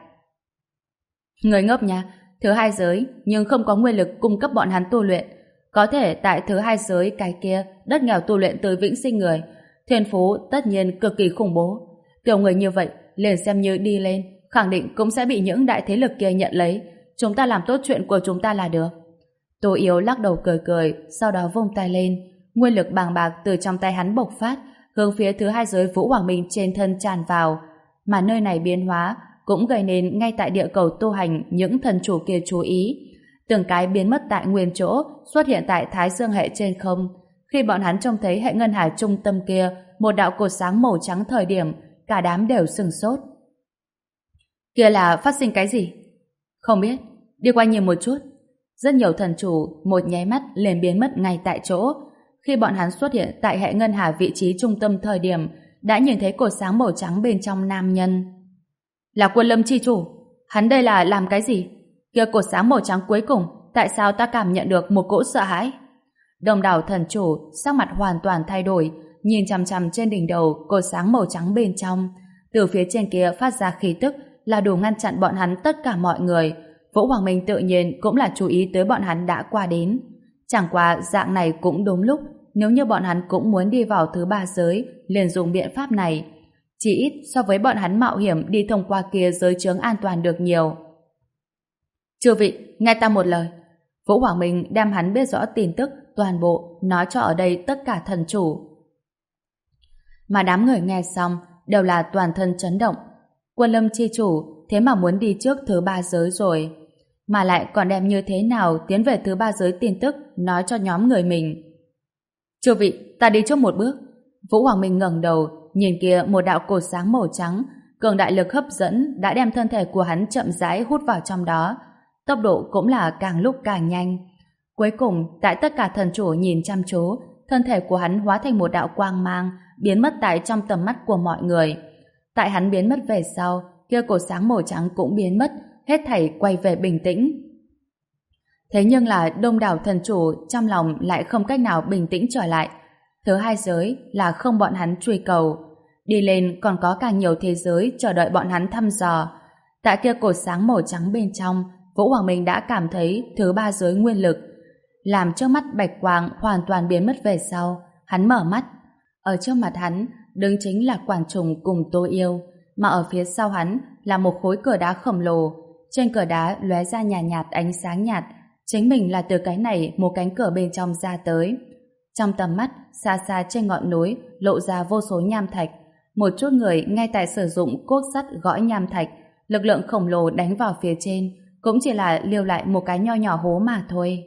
Người ngốc nha, thứ hai giới nhưng không có nguyên lực cung cấp bọn hắn tu luyện. Có thể tại thứ hai giới cái kia đất nghèo tu luyện tới vĩnh sinh người, thiên phú tất nhiên cực kỳ khủng bố. Kiểu người như vậy liền xem như đi lên khẳng định cũng sẽ bị những đại thế lực kia nhận lấy. Chúng ta làm tốt chuyện của chúng ta là được. Tô Yếu lắc đầu cười cười, sau đó vung tay lên, nguyên lực bàng bạc từ trong tay hắn bộc phát, hướng phía thứ hai giới Vũ Hoàng Minh trên thân tràn vào, mà nơi này biến hóa cũng gây nên ngay tại địa cầu tu hành những thần chủ kia chú ý. Từng cái biến mất tại nguyên chỗ, xuất hiện tại Thái Dương hệ trên không. Khi bọn hắn trông thấy hệ ngân hà trung tâm kia, một đạo cột sáng màu trắng thời điểm, cả đám đều sửng sốt. Kia là phát sinh cái gì? Không biết, đi qua nhìn một chút. Rất nhiều thần chủ một nháy mắt liền biến mất ngay tại chỗ. Khi bọn hắn xuất hiện tại hệ ngân hà vị trí trung tâm thời điểm, đã nhìn thấy cột sáng màu trắng bên trong nam nhân. Là Quân Lâm chi chủ. Hắn đây là làm cái gì? Kia cột sáng màu trắng cuối cùng, tại sao ta cảm nhận được một cỗ sợ hãi? Đông đảo thần chủ sắc mặt hoàn toàn thay đổi, nhìn chằm chằm trên đỉnh đầu cột sáng màu trắng bên trong. Từ phía trên kia phát ra khí tức là đủ ngăn chặn bọn hắn tất cả mọi người. Vũ Hoàng Minh tự nhiên cũng là chú ý tới bọn hắn đã qua đến. Chẳng qua dạng này cũng đúng lúc, nếu như bọn hắn cũng muốn đi vào thứ ba giới, liền dùng biện pháp này. Chỉ ít so với bọn hắn mạo hiểm đi thông qua kia giới chướng an toàn được nhiều. Chư vị, nghe ta một lời. Vũ Hoàng Minh đem hắn biết rõ tin tức toàn bộ nói cho ở đây tất cả thần chủ. Mà đám người nghe xong đều là toàn thân chấn động. Quân Lâm chi chủ thế mà muốn đi trước thứ ba giới rồi, mà lại còn đem như thế nào tiến về thứ ba giới tin tức nói cho nhóm người mình. Chư vị, ta đi trước một bước. Vũ Hoàng Minh ngẩng đầu nhìn kia một đạo cột sáng màu trắng, cường đại lực hấp dẫn đã đem thân thể của hắn chậm rãi hút vào trong đó, tốc độ cũng là càng lúc càng nhanh. Cuối cùng, tại tất cả thần chủ nhìn chăm chú, thân thể của hắn hóa thành một đạo quang mang, biến mất tại trong tầm mắt của mọi người. Tại hắn biến mất về sau, kia cột sáng màu trắng cũng biến mất, hết thảy quay về bình tĩnh. Thế nhưng là đông đảo thần chủ trong lòng lại không cách nào bình tĩnh trở lại. Thứ hai giới là không bọn hắn truy cầu. Đi lên còn có càng nhiều thế giới chờ đợi bọn hắn thăm dò. Tại kia cột sáng màu trắng bên trong, Vũ Hoàng Minh đã cảm thấy thứ ba giới nguyên lực. Làm trước mắt bạch quang hoàn toàn biến mất về sau, hắn mở mắt. Ở trước mặt hắn, đứng chính là Quản Trùng cùng Tô Yêu, mà ở phía sau hắn là một khối cửa đá khổng lồ. Trên cửa đá lóe ra nhạt nhạt ánh sáng nhạt, chính mình là từ cái này một cánh cửa bên trong ra tới. Trong tầm mắt, xa xa trên ngọn núi lộ ra vô số nham thạch. Một chút người ngay tại sử dụng cuốc sắt gõ nham thạch, lực lượng khổng lồ đánh vào phía trên, cũng chỉ là liều lại một cái nho nhỏ hố mà thôi.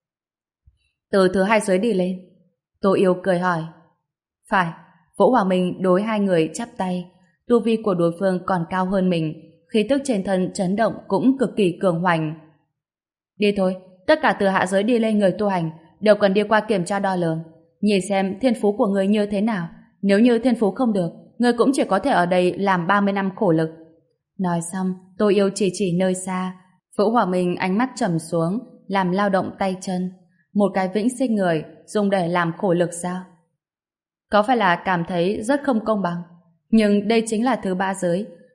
Từ thứ hai giới đi lên. Tô Yêu cười hỏi. Phải. Vũ Hoàng Minh đối hai người chắp tay. Tu vi của đối phương còn cao hơn mình, khí tức trên thân chấn động cũng cực kỳ cường hoành. Đi thôi, tất cả từ hạ giới đi lên người tu hành đều cần đi qua kiểm tra đo lường, nhìn xem thiên phú của người như thế nào. Nếu như thiên phú không được, người cũng chỉ có thể ở đây làm ba mươi năm khổ lực. Nói xong, Tô Yêu chỉ chỉ nơi xa. Vũ Hoàng Minh ánh mắt trầm xuống, làm lao động tay chân. Một cái vĩnh sinh người dùng để làm khổ lực sao? Có phải là cảm thấy rất không công bằng? Nhưng đây chính là thứ ba giới.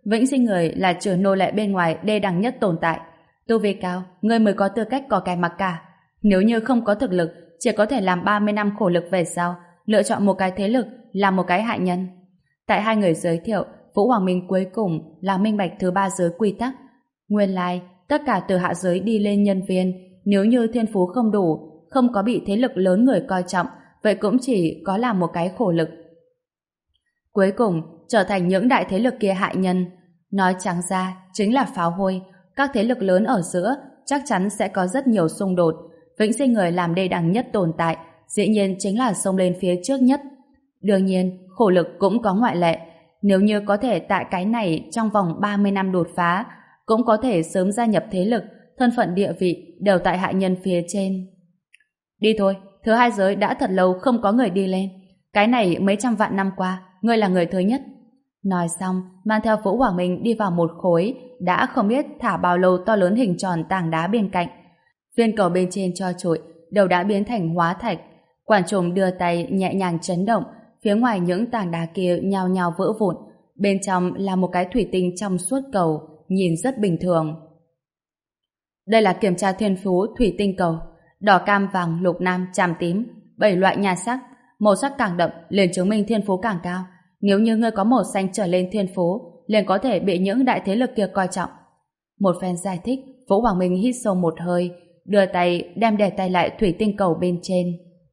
Vĩnh Sinh Người là trừ nô lệ bên ngoài đê đẳng nhất tồn tại. Tu vi cao, ngươi mới có tư cách có cái mặc cả. Nếu như không có thực lực, chỉ có thể làm ba mươi năm khổ lực về sau, lựa chọn một cái thế lực, làm một cái hại nhân. Tại hai người giới thiệu, Vũ Hoàng Minh cuối cùng là minh bạch thứ ba giới quy tắc. Nguyên lai, tất cả từ hạ giới đi lên nhân viên, nếu như thiên phú không đủ, không có bị thế lực lớn người coi trọng, vậy cũng chỉ có làm một cái khổ lực. Cuối cùng, trở thành những đại thế lực kia hại nhân. Nói trắng ra, chính là pháo hôi. Các thế lực lớn ở giữa chắc chắn sẽ có rất nhiều xung đột. Vĩnh Sinh Người làm đê đẳng nhất tồn tại, dĩ nhiên chính là xông lên phía trước nhất. Đương nhiên, khổ lực cũng có ngoại lệ. Nếu như có thể tại cái này trong vòng ba mươi năm đột phá, cũng có thể sớm gia nhập thế lực, thân phận địa vị đều tại hạ nhân phía trên. Đi thôi, thứ hai giới đã thật lâu không có người đi lên. Cái này mấy trăm vạn năm qua, ngươi là người thứ nhất. Nói xong, mang theo Vũ Hoàng Minh đi vào một khối, đã không biết thả bao lâu to lớn hình tròn tảng đá bên cạnh. Viên cầu bên trên cho trụi, đầu đã biến thành hóa thạch. Quản trùng đưa tay nhẹ nhàng chấn động, phía ngoài những tảng đá kia nhao nhao vỡ vụn. Bên trong là một cái thủy tinh trong suốt cầu, nhìn rất bình thường. Đây là kiểm tra thiên phú thủy tinh cầu. Đỏ, cam, vàng, lục, nam, tràm, tím, bảy loại nhan sắc. Màu sắc càng đậm liền chứng minh thiên phú càng cao. Nếu như ngươi có màu xanh trở lên thiên phú, liền có thể bị những đại thế lực kia coi trọng. Một phen giải thích, Vũ Hoàng Minh hít sâu một hơi, đưa tay đem đè tay lại thủy tinh cầu bên trên.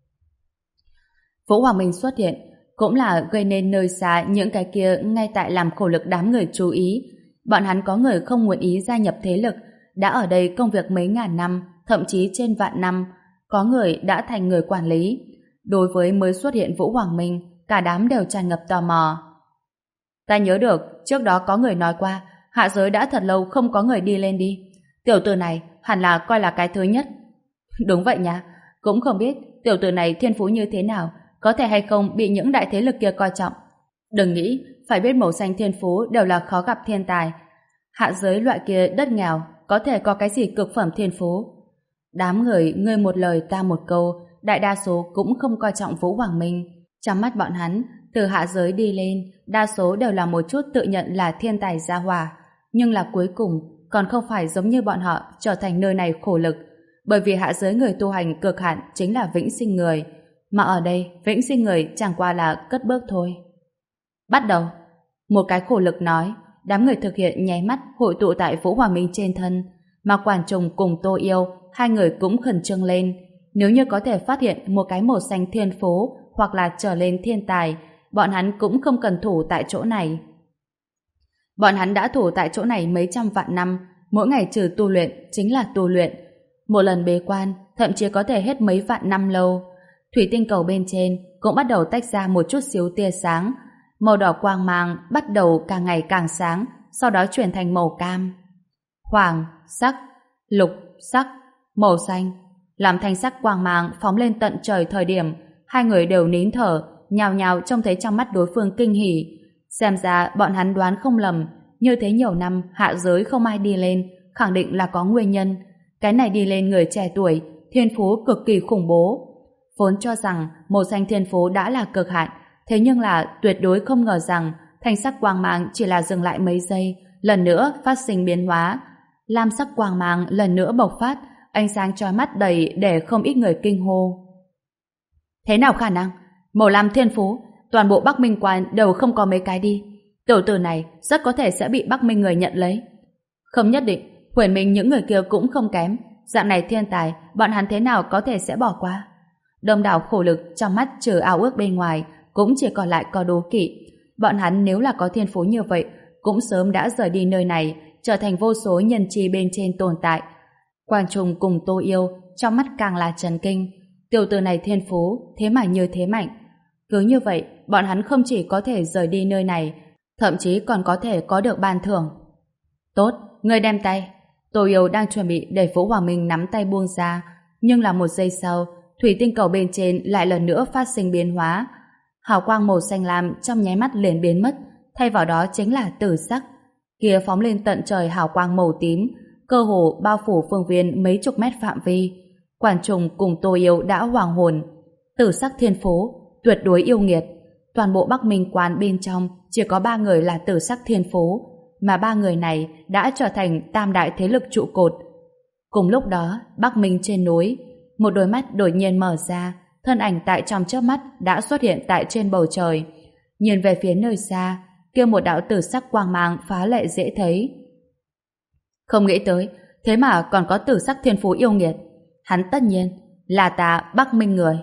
Vũ Hoàng Minh xuất hiện, cũng là gây nên nơi xa những cái kia ngay tại làm khổ lực đám người chú ý. Bọn hắn có người không nguyện ý gia nhập thế lực, đã ở đây công việc mấy ngàn năm, thậm chí trên vạn năm, có người đã thành người quản lý. Đối với mới xuất hiện Vũ Hoàng Minh, cả đám đều tràn ngập tò mò. Ta nhớ được, trước đó có người nói qua, hạ giới đã thật lâu không có người đi lên đi. Tiểu tử này hẳn là coi là cái thứ nhất. Đúng vậy nha, cũng không biết tiểu tử này thiên phú như thế nào, có thể hay không bị những đại thế lực kia coi trọng. Đừng nghĩ, phải biết màu xanh thiên phú đều là khó gặp thiên tài. Hạ giới loại kia đất nghèo, có thể có cái gì cực phẩm thiên phú. Đám người ngươi một lời ta một câu, đại đa số cũng không coi trọng Vũ Hoàng Minh. Trong mắt bọn hắn, từ hạ giới đi lên, đa số đều là một chút tự nhận là thiên tài gia hỏa, nhưng là cuối cùng còn không phải giống như bọn họ trở thành nơi này khổ lực, bởi vì hạ giới người tu hành cực hạn chính là Vĩnh Sinh Người, mà ở đây Vĩnh Sinh Người chẳng qua là cất bước thôi. Bắt đầu, một cái khổ lực nói, đám người thực hiện nháy mắt hội tụ tại Vũ Hoàng Minh trên thân, mà Quản Trùng cùng Tô Yêu, hai người cũng khẩn trương lên. Nếu như có thể phát hiện một cái màu xanh thiên phú hoặc là trở lên thiên tài, bọn hắn cũng không cần thủ tại chỗ này. Bọn hắn đã thủ tại chỗ này mấy trăm vạn năm, mỗi ngày trừ tu luyện chính là tu luyện. Một lần bế quan, thậm chí có thể hết mấy vạn năm lâu. Thủy tinh cầu bên trên cũng bắt đầu tách ra một chút xíu tia sáng. Màu đỏ quang mang bắt đầu càng ngày càng sáng, sau đó chuyển thành màu cam, hoàng sắc, lục sắc, màu xanh. Làm thanh sắc quang mang phóng lên tận trời thời điểm, hai người đều nín thở, nhào nhào trông thấy trong mắt đối phương kinh hỉ. Xem ra bọn hắn đoán không lầm, như thế nhiều năm hạ giới không ai đi lên, khẳng định là có nguyên nhân. Cái này đi lên người trẻ tuổi, thiên phú cực kỳ khủng bố. Vốn cho rằng màu xanh thiên phú đã là cực hạn, thế nhưng là tuyệt đối không ngờ rằng thanh sắc quang mang chỉ là dừng lại mấy giây, lần nữa phát sinh biến hóa. Lam sắc quang mang lần nữa bộc phát, ánh sáng chói mắt đầy để không ít người kinh hô. Thế nào khả năng? Màu lam thiên phú, toàn bộ Bắc Minh Quan đều không có mấy cái đi. Tiểu tử này rất có thể sẽ bị Bắc Minh người nhận lấy. Không nhất định, Huyền Minh những người kia cũng không kém. Dạng này thiên tài, bọn hắn thế nào có thể sẽ bỏ qua? Đông đảo khổ lực trong mắt trừ ao ước bên ngoài, cũng chỉ còn lại có đố kỵ. Bọn hắn nếu là có thiên phú như vậy, cũng sớm đã rời đi nơi này, trở thành vô số nhân chi bên trên tồn tại. Quang Trung cùng Tô Yêu trong mắt càng là chấn kinh. Tiểu tử này thiên phú thế mà như thế mạnh. Cứ như vậy, bọn hắn không chỉ có thể rời đi nơi này, thậm chí còn có thể có được ban thưởng. Tốt, ngươi đem tay. Tô Yêu đang chuẩn bị để Vũ Hoàng Minh nắm tay buông ra, nhưng là một giây sau, thủy tinh cầu bên trên lại lần nữa phát sinh biến hóa. Hào quang màu xanh lam trong nháy mắt liền biến mất, thay vào đó chính là tử sắc. Kia phóng lên tận trời hào quang màu tím, cơ hồ bao phủ phương viên mấy chục mét phạm vi. Quản Trùng cùng Tô Yêu đã hoàng hồn. Tử sắc thiên phú, tuyệt đối yêu nghiệt. Toàn bộ Bắc Minh Quan bên trong chỉ có ba người là tử sắc thiên phú. mà ba người này đã trở thành tam đại thế lực trụ cột. Cùng lúc đó, Bắc Minh trên núi, một đôi mắt đột nhiên mở ra, thân ảnh tại trong chớp mắt đã xuất hiện tại trên bầu trời. Nhìn về phía nơi xa, kia một đạo tử sắc quang mang phá lệ dễ thấy. Không nghĩ tới, thế mà còn có tử sắc thiên phú yêu nghiệt. Hắn tất nhiên là ta Bắc Minh người.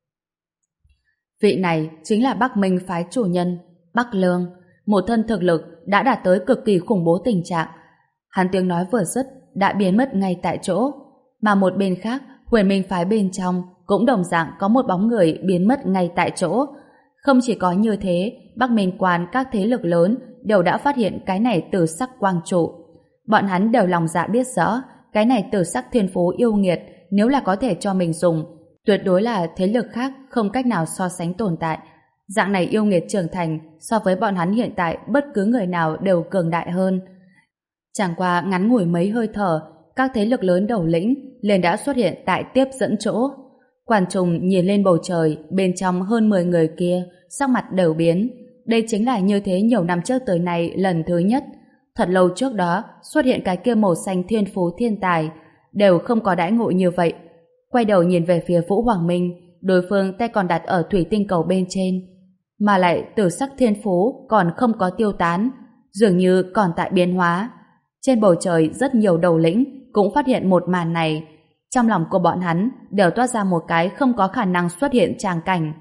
Vị này chính là Bắc Minh phái chủ nhân, Bắc Lương, một thân thực lực đã đạt tới cực kỳ khủng bố tình trạng. Hắn tiếng nói vừa dứt đã biến mất ngay tại chỗ, mà một bên khác, Huyền Minh phái bên trong cũng đồng dạng có một bóng người biến mất ngay tại chỗ. Không chỉ có như thế, Bắc Minh quan các thế lực lớn đều đã phát hiện cái này tử sắc quang trụ. Bọn hắn đều lòng dạ biết rõ, cái này tử sắc thiên phú yêu nghiệt nếu là có thể cho mình dùng, tuyệt đối là thế lực khác không cách nào so sánh tồn tại. Dạng này yêu nghiệt trưởng thành so với bọn hắn hiện tại bất cứ người nào đều cường đại hơn. Chẳng qua ngắn ngủi mấy hơi thở, các thế lực lớn đầu lĩnh liền đã xuất hiện tại tiếp dẫn chỗ. Quản Trùng nhìn lên bầu trời, bên trong hơn mười người kia, sắc mặt đều biến. Đây chính là như thế nhiều năm trước tới nay lần thứ nhất. Thật lâu trước đó xuất hiện cái kia màu xanh thiên phú thiên tài, đều không có đãi ngộ như vậy. Quay đầu nhìn về phía Vũ Hoàng Minh, đối phương tay còn đặt ở thủy tinh cầu bên trên, mà lại tử sắc thiên phú còn không có tiêu tán, dường như còn tại biến hóa. Trên bầu trời rất nhiều đầu lĩnh cũng phát hiện một màn này. Trong lòng của bọn hắn đều toát ra một cái không có khả năng xuất hiện tràng cảnh.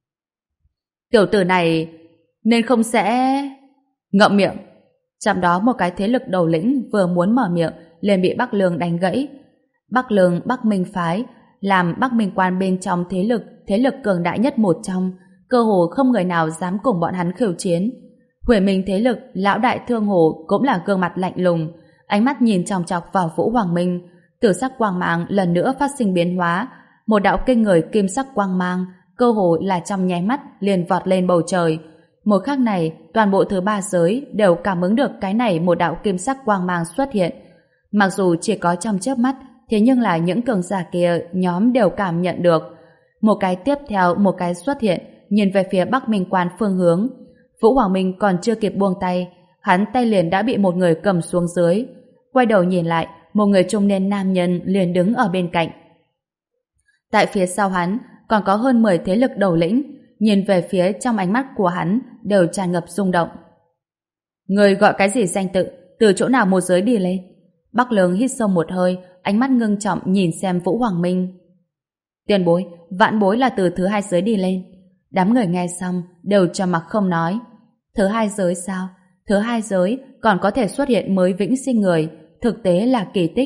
Tiểu tử này nên không sẽ... Ngậm miệng. Trong đó một cái thế lực đầu lĩnh vừa muốn mở miệng liền bị Bắc Lương đánh gãy. Bắc Lương Bắc Minh phái làm Bắc Minh quan bên trong thế lực thế lực cường đại nhất một trong, cơ hồ không người nào dám cùng bọn hắn khiêu chiến. Huyền Minh thế lực lão đại Thương Hồ cũng là gương mặt lạnh lùng, ánh mắt nhìn chòng chọc vào Vũ Hoàng Minh. Tử sắc quang mang lần nữa phát sinh biến hóa, một đạo kinh người kim sắc quang mang cơ hồ là trong nháy mắt liền vọt lên bầu trời. Một khắc này, toàn bộ thứ ba giới đều cảm ứng được cái này một đạo kim sắc quang mang xuất hiện. Mặc dù chỉ có trong chớp mắt, thế nhưng là những cường giả kia nhóm đều cảm nhận được. Một cái tiếp theo một cái xuất hiện, nhìn về phía Bắc Minh quan phương hướng. Vũ Hoàng Minh còn chưa kịp buông tay, hắn tay liền đã bị một người cầm xuống dưới. Quay đầu nhìn lại, một người trung niên nam nhân liền đứng ở bên cạnh. Tại phía sau hắn còn có hơn mười thế lực đầu lĩnh, nhìn về phía trong ánh mắt của hắn đều tràn ngập rung động. Người gọi cái gì danh tự, từ chỗ nào một giới đi lên? Bắc Lương hít sâu một hơi, ánh mắt ngưng trọng nhìn xem Vũ Hoàng Minh. Tiền bối, vãn bối là từ thứ hai giới đi lên. Đám người nghe xong đều trầm mặc không nói. Thứ hai giới sao? Thứ hai giới còn có thể xuất hiện mới vĩnh sinh người, thực tế là kỳ tích.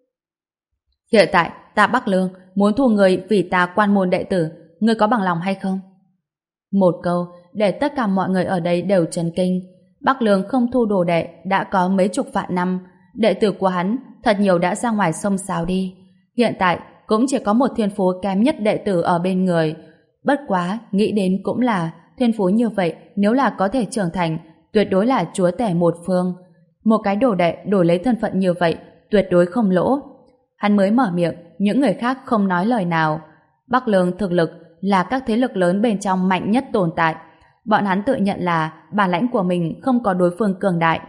Hiện tại ta Bắc Lương muốn thu người vì ta quan môn đệ tử, ngươi có bằng lòng hay không? Một câu để tất cả mọi người ở đây đều chấn kinh. Bắc Lương không thu đồ đệ đã có mấy chục vạn năm, đệ tử của hắn thật nhiều đã ra ngoài sông sáo đi, hiện tại cũng chỉ có một thiên phú kém nhất đệ tử ở bên người. Bất quá nghĩ đến cũng là thiên phú như vậy nếu là có thể trưởng thành, tuyệt đối là chúa tể một phương. Một cái đồ đệ đổi lấy thân phận như vậy tuyệt đối không lỗ. Hắn mới mở miệng, những người khác không nói lời nào. Bắc Lương thực lực là các thế lực lớn bên trong mạnh nhất tồn tại. Bọn hắn tự nhận là bản lãnh của mình không có đối phương cường đại.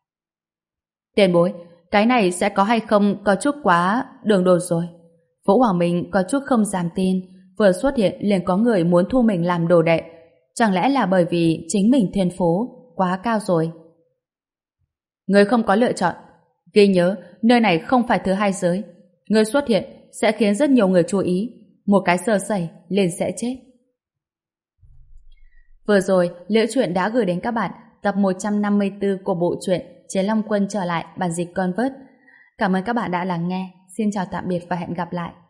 Tiền bối, cái này sẽ có hay không có chút quá đường đột rồi. Vũ Hoàng Minh có chút không dám tin, vừa xuất hiện liền có người muốn thu mình làm đồ đệ. Chẳng lẽ là bởi vì chính mình thiên phú quá cao rồi? Người không có lựa chọn. Ghi nhớ, nơi này không phải thứ hai giới. Người xuất hiện sẽ khiến rất nhiều người chú ý. Một cái sơ sẩy liền sẽ chết. Vừa rồi, Liễu Chuyện đã gửi đến các bạn tập một trăm năm mươi tư của bộ truyện Chiến Long Quân trở lại bản dịch Convert. Cảm ơn các bạn đã lắng nghe. Xin chào tạm biệt và hẹn gặp lại.